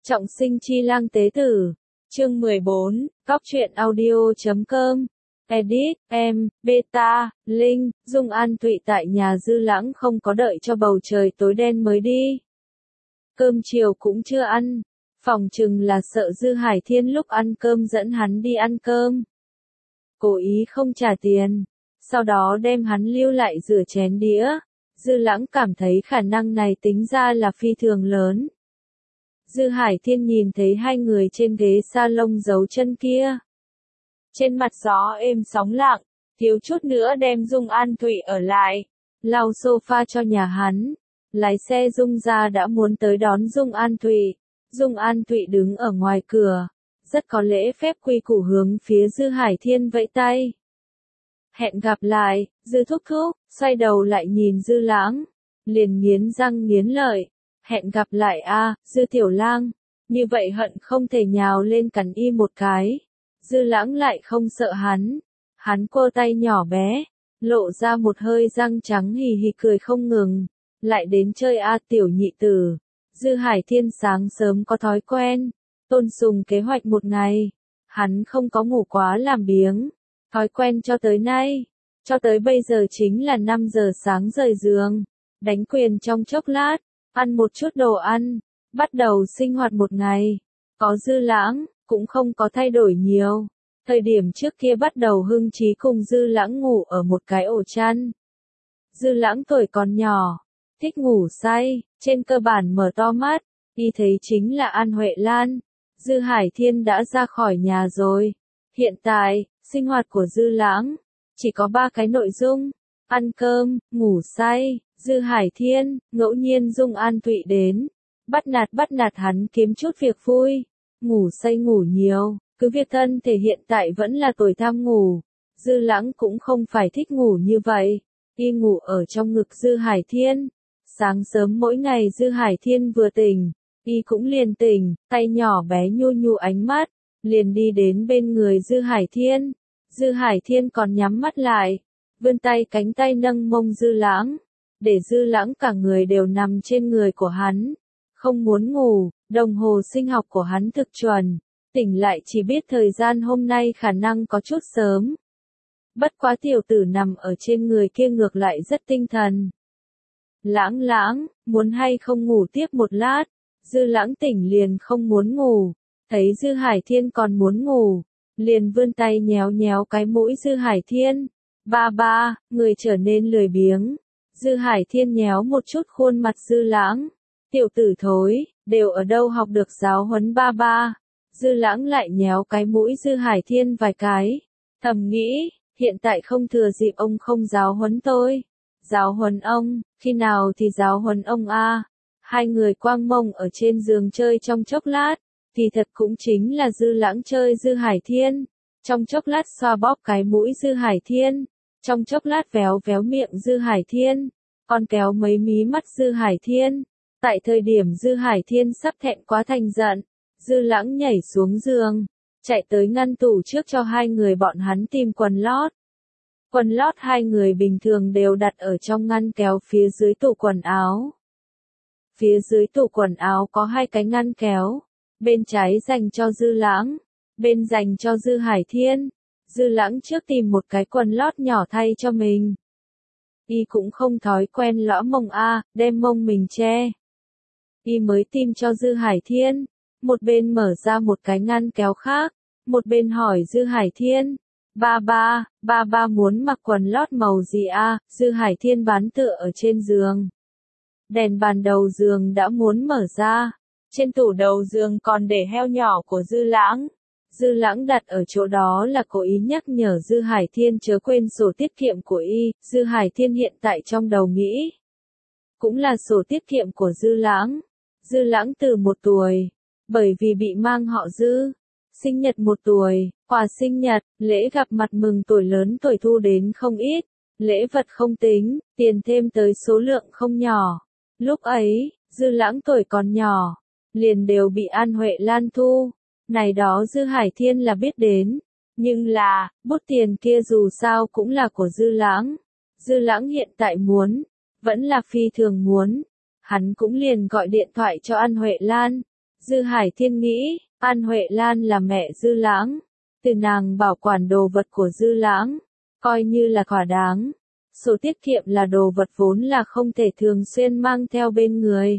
Trọng sinh chi lang tế tử. Chương 14, Cóc truyện audio.com. Edit, em, Beta, Linh, Dung An Thụy tại nhà Dư Lãng không có đợi cho bầu trời tối đen mới đi. Cơm chiều cũng chưa ăn, phỏng chừng là sợ Dư Hải Thiên lúc ăn cơm dẫn hắn đi ăn cơm. Cố ý không trả tiền, sau đó đem hắn lưu lại rửa chén đĩa. Dư Lãng cảm thấy khả năng này tính ra là phi thường lớn. Dư Hải Thiên nhìn thấy hai người trên ghế salon giấu chân kia. Trên mặt gió êm sóng lặng, thiếu chút nữa đem Dung An Thụy ở lại, lau sofa cho nhà hắn. Lái xe Dung ra đã muốn tới đón Dung An Thụy. Dung An Thụy đứng ở ngoài cửa, rất có lễ phép quy củ hướng phía Dư Hải Thiên vẫy tay. Hẹn gặp lại, Dư thúc thúc, xoay đầu lại nhìn Dư Lãng, liền nghiến răng nghiến lợi. Hẹn gặp lại a, Dư tiểu lang, như vậy hận không thể nhào lên cắn y một cái. Dư Lãng lại không sợ hắn quơ tay nhỏ bé, lộ ra một hơi răng trắng hì hì cười không ngừng. Lại đến chơi a tiểu nhị tử. Dư Hải Thiên sáng sớm có thói quen, tôn sùng kế hoạch một ngày, hắn không có ngủ quá làm biếng, thói quen cho tới nay, cho tới bây giờ chính là 5 giờ sáng rời giường, đánh quyền trong chốc lát, ăn một chút đồ ăn, bắt đầu sinh hoạt một ngày. Có Dư Lãng, cũng không có thay đổi nhiều. Thời điểm trước kia bắt đầu hưng trí cùng Dư Lãng ngủ ở một cái ổ chăn. Dư Lãng tuổi còn nhỏ, thích ngủ say, trên cơ bản mở to mắt, đi thấy chính là An Huệ Lan. Dư Hải Thiên đã ra khỏi nhà rồi. Hiện tại, sinh hoạt của Dư Lãng chỉ có 3 cái nội dung: ăn cơm, ngủ say. Dư Hải Thiên, ngẫu nhiên Dung An Thụy đến, bắt nạt hắn kiếm chút việc vui. Ngủ say ngủ nhiều, cứ việc thân thể hiện tại vẫn là tuổi tham ngủ. Dư Lãng cũng không phải thích ngủ như vậy, y ngủ ở trong ngực Dư Hải Thiên. Sáng sớm mỗi ngày Dư Hải Thiên vừa tỉnh, y cũng liền tỉnh, tay nhỏ bé nhu nhu ánh mắt, liền đi đến bên người Dư Hải Thiên. Dư Hải Thiên còn nhắm mắt lại, vươn tay cánh tay nâng mông Dư Lãng, để Dư Lãng cả người đều nằm trên người của hắn. Không muốn ngủ, đồng hồ sinh học của hắn thực chuẩn, tỉnh lại chỉ biết thời gian hôm nay khả năng có chút sớm. Bất quá tiểu tử nằm ở trên người kia ngược lại rất tinh thần. Lãng, muốn hay không ngủ tiếp một lát? Dư Lãng tỉnh liền không muốn ngủ, thấy Dư Hải Thiên còn muốn ngủ, liền vươn tay nhéo nhéo cái mũi Dư Hải Thiên. Ba, người trở nên lười biếng. Dư Hải Thiên nhéo một chút khuôn mặt Dư Lãng. Tiểu tử thối, đều ở đâu học được giáo huấn ba. Dư Lãng lại nhéo cái mũi Dư Hải Thiên vài cái, thầm nghĩ, hiện tại không thừa dịp ông không giáo huấn tôi. Giáo huấn ông, khi nào thì giáo huấn ông a? Hai người quang mông ở trên giường chơi trong chốc lát, thì thật cũng chính là Dư Lãng chơi Dư Hải Thiên. Trong chốc lát xoa bóp cái mũi Dư Hải Thiên, trong chốc lát véo véo miệng Dư Hải Thiên, còn kéo mấy mí mắt Dư Hải Thiên. Tại thời điểm Dư Hải Thiên sắp thẹn quá thành giận, Dư Lãng nhảy xuống giường, chạy tới ngăn tủ trước cho hai người bọn hắn tìm quần lót. Quần lót hai người bình thường đều đặt ở trong ngăn kéo phía dưới tủ quần áo. Phía dưới tủ quần áo có 2 cái ngăn kéo, bên trái dành cho Dư Lãng, bên dành cho Dư Hải Thiên. Dư Lãng trước tìm một cái quần lót nhỏ thay cho mình. Y cũng không thói quen lõa mông đem mông mình che. Y mới tìm cho Dư Hải Thiên, một bên mở ra một cái ngăn kéo khác, một bên hỏi Dư Hải Thiên. Ba muốn mặc quần lót màu gì a? Dư Hải Thiên bán tựa ở trên giường. Đèn bàn đầu giường đã muốn mở ra, trên tủ đầu giường còn để heo nhỏ của Dư Lãng. Dư Lãng đặt ở chỗ đó là cố ý nhắc nhở Dư Hải Thiên chớ quên sổ tiết kiệm của y. Dư Hải Thiên hiện tại trong đầu nghĩ, cũng là sổ tiết kiệm của Dư Lãng. Dư Lãng từ 1 tuổi, bởi vì bị mang họ Dư, sinh nhật 1 tuổi, quà sinh nhật, lễ gặp mặt mừng tuổi lớn tuổi thu đến không ít, lễ vật không tính, tiền thêm tới số lượng không nhỏ. Lúc ấy, Dư Lãng tuổi còn nhỏ, liền đều bị An Huệ Lan thu. Này đó Dư Hải Thiên là biết đến, nhưng là, bút tiền kia dù sao cũng là của Dư Lãng. Dư Lãng hiện tại muốn, vẫn là phi thường muốn. Hắn cũng liền gọi điện thoại cho An Huệ Lan. Dư Hải Thiên nghĩ, An Huệ Lan là mẹ Dư Lãng, từ nàng bảo quản đồ vật của Dư Lãng, coi như là thỏa đáng. Sổ tiết kiệm là đồ vật vốn là không thể thường xuyên mang theo bên người.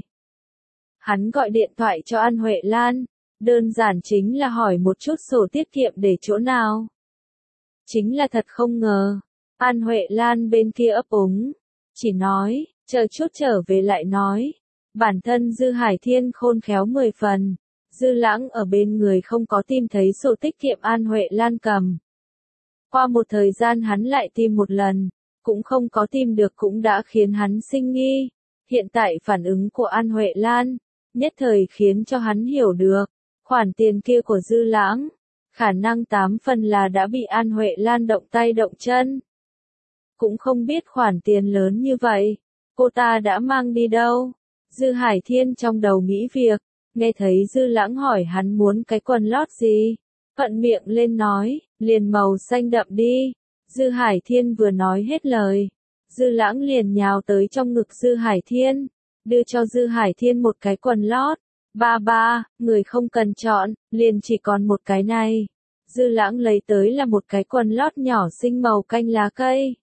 Hắn gọi điện thoại cho An Huệ Lan, đơn giản chính là hỏi một chút sổ tiết kiệm để chỗ nào. Chính là thật không ngờ, An Huệ Lan bên kia ấp úng, chỉ nói, chờ chút trở về lại nói. Bản thân Dư Hải Thiên khôn khéo 10 phần, Dư Lãng ở bên người không có tìm thấy sổ tiết kiệm An Huệ Lan cầm. Qua một thời gian hắn lại tìm một lần, cũng không có tìm được cũng đã khiến hắn sinh nghi. Hiện tại phản ứng của An Huệ Lan, nhất thời khiến cho hắn hiểu được, khoản tiền kia của Dư Lãng, khả năng 8 phần là đã bị An Huệ Lan động tay động chân. Cũng không biết khoản tiền lớn như vậy, cô ta đã mang đi đâu. Dư Hải Thiên trong đầu nghĩ việc, nghe thấy Dư Lãng hỏi hắn muốn cái quần lót gì, thuận miệng lên nói, liền màu xanh đậm đi. Dư Hải Thiên vừa nói hết lời, Dư Lãng liền nhào tới trong ngực Dư Hải Thiên, đưa cho Dư Hải Thiên một cái quần lót. Ba, người không cần chọn, liền chỉ còn một cái này. Dư Lãng lấy tới là một cái quần lót nhỏ xinh màu canh lá cây.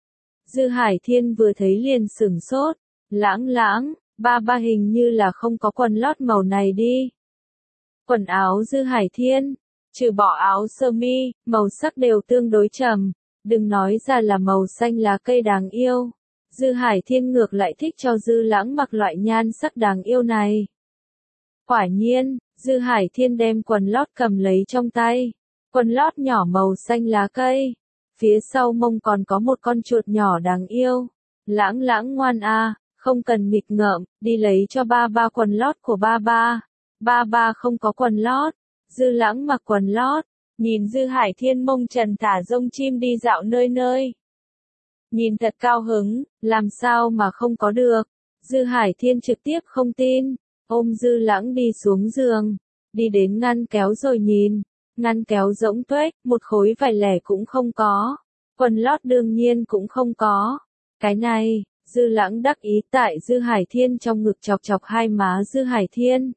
Dư Hải Thiên vừa thấy liền sửng sốt, Lãng, ba hình như là không có quần lót màu này đi. Quần áo Dư Hải Thiên, trừ bỏ áo sơ mi, màu sắc đều tương đối trầm, đừng nói ra là màu xanh lá cây đáng yêu. Dư Hải Thiên ngược lại thích cho Dư Lãng mặc loại nhan sắc đáng yêu này. Quả nhiên, Dư Hải Thiên đem quần lót cầm lấy trong tay, quần lót nhỏ màu xanh lá cây, phía sau mông còn có một con chuột nhỏ đáng yêu. Lãng ngoan à, không cần nghịch ngợm, đi lấy cho ba quần lót của ba. Ba không có quần lót. Dư Lãng mặc quần lót, nhìn Dư Hải Thiên mông trần thả rông chim đi dạo nơi nơi. Nhìn thật cao hứng, làm sao mà không có được. Dư Hải Thiên trực tiếp không tin, ôm Dư Lãng đi xuống giường, đi đến ngăn kéo rồi nhìn, ngăn kéo rỗng tuếch, một khối vải lẻ cũng không có, quần lót đương nhiên cũng không có. Cái này, Dư Lãng đắc ý tại Dư Hải Thiên trong ngực chọc chọc hai má Dư Hải Thiên.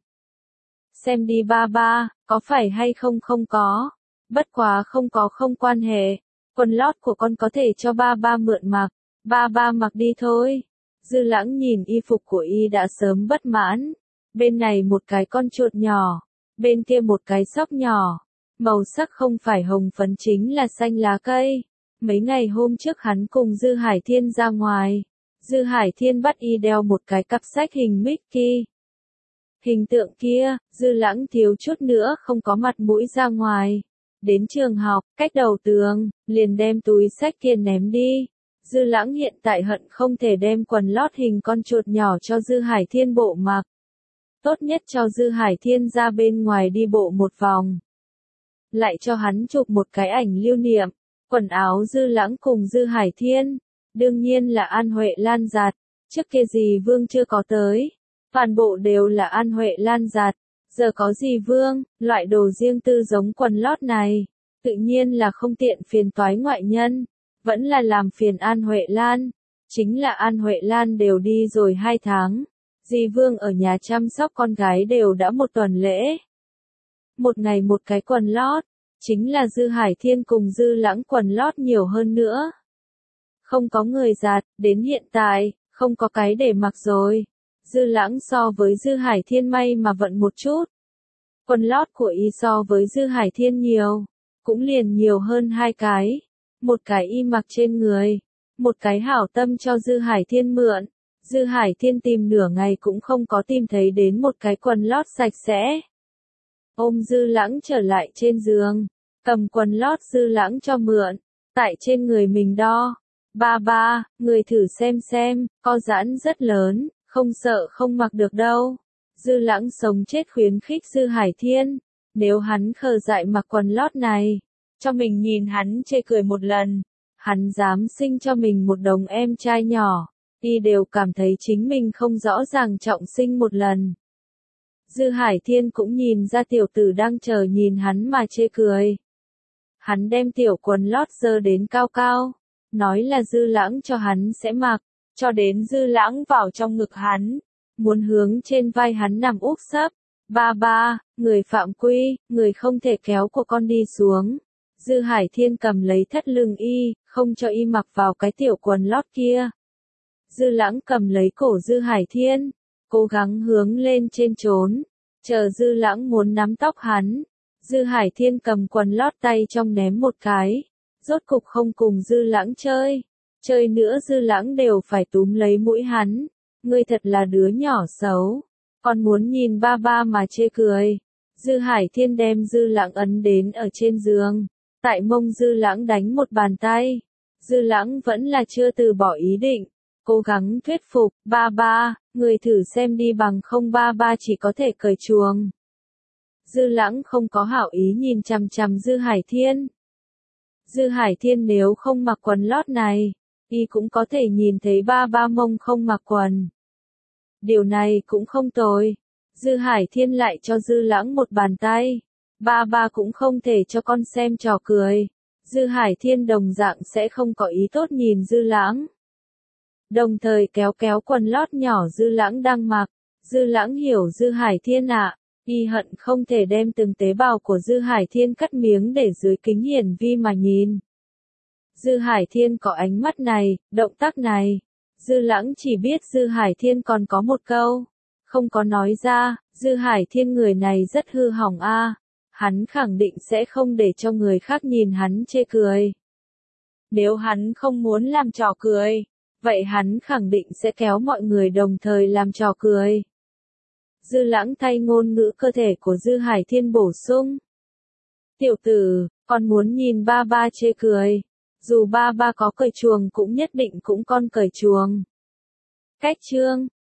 Xem đi ba, có phải hay không có, bất quá không có không quan hệ, quần lót của con có thể cho ba mượn mặc, ba mặc đi thôi. Dư Lãng nhìn y phục của y đã sớm bất mãn, bên này một cái con chuột nhỏ, bên kia một cái sóc nhỏ, màu sắc không phải hồng phấn chính là xanh lá cây. Mấy ngày hôm trước hắn cùng Dư Hải Thiên ra ngoài, Dư Hải Thiên bắt y đeo một cái cặp sách hình Mickey. Hình tượng kia, Dư Lãng thiếu chút nữa không có mặt mũi ra ngoài. Đến trường học, cách đầu tường, liền đem túi sách kia ném đi. Dư Lãng hiện tại hận không thể đem quần lót hình con chuột nhỏ cho Dư Hải Thiên bộ mặc. Tốt nhất cho Dư Hải Thiên ra bên ngoài đi bộ một vòng. Lại cho hắn chụp một cái ảnh lưu niệm. Quần áo Dư Lãng cùng Dư Hải Thiên, đương nhiên là An Huệ Lan giặt. Trước kia dì Vương chưa có tới, toàn bộ đều là An Huệ Lan giặt. Giờ có dì Vương, loại đồ riêng tư giống quần lót này, tự nhiên là không tiện phiền toái ngoại nhân, vẫn là làm phiền An Huệ Lan. Chính là An Huệ Lan đều đi rồi 2 tháng, dì Vương ở nhà chăm sóc con gái đều đã 1 tuần lễ. Một ngày một cái quần lót, chính là Dư Hải Thiên cùng Dư Lãng quần lót nhiều hơn nữa. Không có người giặt, đến hiện tại, không có cái để mặc rồi. Dư Lãng so với Dư Hải Thiên may mà vận một chút. Quần lót của y so với Dư Hải Thiên nhiều, cũng liền nhiều hơn 2 cái. Một cái y mặc trên người, một cái hảo tâm cho Dư Hải Thiên mượn. Dư Hải Thiên tìm nửa ngày cũng không có tìm thấy đến một cái quần lót sạch sẽ. Ôm Dư Lãng trở lại trên giường, cầm quần lót Dư Lãng cho mượn, tại trên người mình đo. Ba, người thử xem, co giãn rất lớn, không sợ không mặc được đâu. Dư Lãng sống chết khuyến khích Dư Hải Thiên, nếu hắn khờ dại mặc quần lót này, cho mình nhìn hắn chê cười một lần, hắn dám sinh cho mình một đống em trai nhỏ, y đều cảm thấy chính mình không rõ ràng trọng sinh một lần. Dư Hải Thiên cũng nhìn ra tiểu tử đang chờ nhìn hắn mà chê cười. Hắn đem tiểu quần lót giơ đến cao cao, nói là Dư Lãng cho hắn sẽ mặc, cho đến Dư Lãng vào trong ngực hắn, muốn hướng trên vai hắn nằm úp sấp. Ba ba, người phạm quy, người không thể kéo của con đi xuống. Dư Hải Thiên cầm lấy thắt lưng y, không cho y mặc vào cái tiểu quần lót kia. Dư Lãng cầm lấy cổ Dư Hải Thiên, cố gắng hướng lên trên trốn, chờ Dư Lãng muốn nắm tóc hắn. Dư Hải Thiên cầm quần lót tay trong ném một cái, rốt cục không cùng Dư Lãng chơi. Chơi nữa Dư Lãng đều phải túm lấy mũi hắn. Ngươi thật là đứa nhỏ xấu, còn muốn nhìn ba ba mà chê cười. Dư Hải Thiên đem Dư Lãng ấn đến ở trên giường, tại mông Dư Lãng đánh một bàn tay. Dư Lãng vẫn là chưa từ bỏ ý định, cố gắng thuyết phục, ba ba, người thử xem đi bằng không ba ba chỉ có thể cởi chuồng. Dư Lãng không có hảo ý nhìn chằm chằm Dư Hải Thiên. Dư Hải Thiên nếu không mặc quần lót này, y cũng có thể nhìn thấy ba ba mông không mặc quần. Điều này cũng không tồi. Dư Hải Thiên lại cho Dư Lãng một bàn tay. Ba ba cũng không thể cho con xem trò cười. Dư Hải Thiên đồng dạng sẽ không có ý tốt nhìn Dư Lãng. Đồng thời kéo kéo quần lót nhỏ Dư Lãng đang mặc. Dư Lãng hiểu Dư Hải Thiên ạ. Y hận không thể đem từng tế bào của Dư Hải Thiên cắt miếng để dưới kính hiển vi mà nhìn. Dư Hải Thiên có ánh mắt này, động tác này. Dư Lãng chỉ biết Dư Hải Thiên còn có một câu, không có nói ra. Dư Hải Thiên người này rất hư hỏng a. Hắn khẳng định sẽ không để cho người khác nhìn hắn chê cười. Nếu hắn không muốn làm trò cười, vậy hắn khẳng định sẽ kéo mọi người đồng thời làm trò cười. Dư Lãng thay ngôn ngữ cơ thể của Dư Hải Thiên bổ sung. Tiểu tử, con muốn nhìn ba ba chê cười. Dù ba ba có cởi chuồng cũng nhất định cũng con cởi chuồng. Cách chương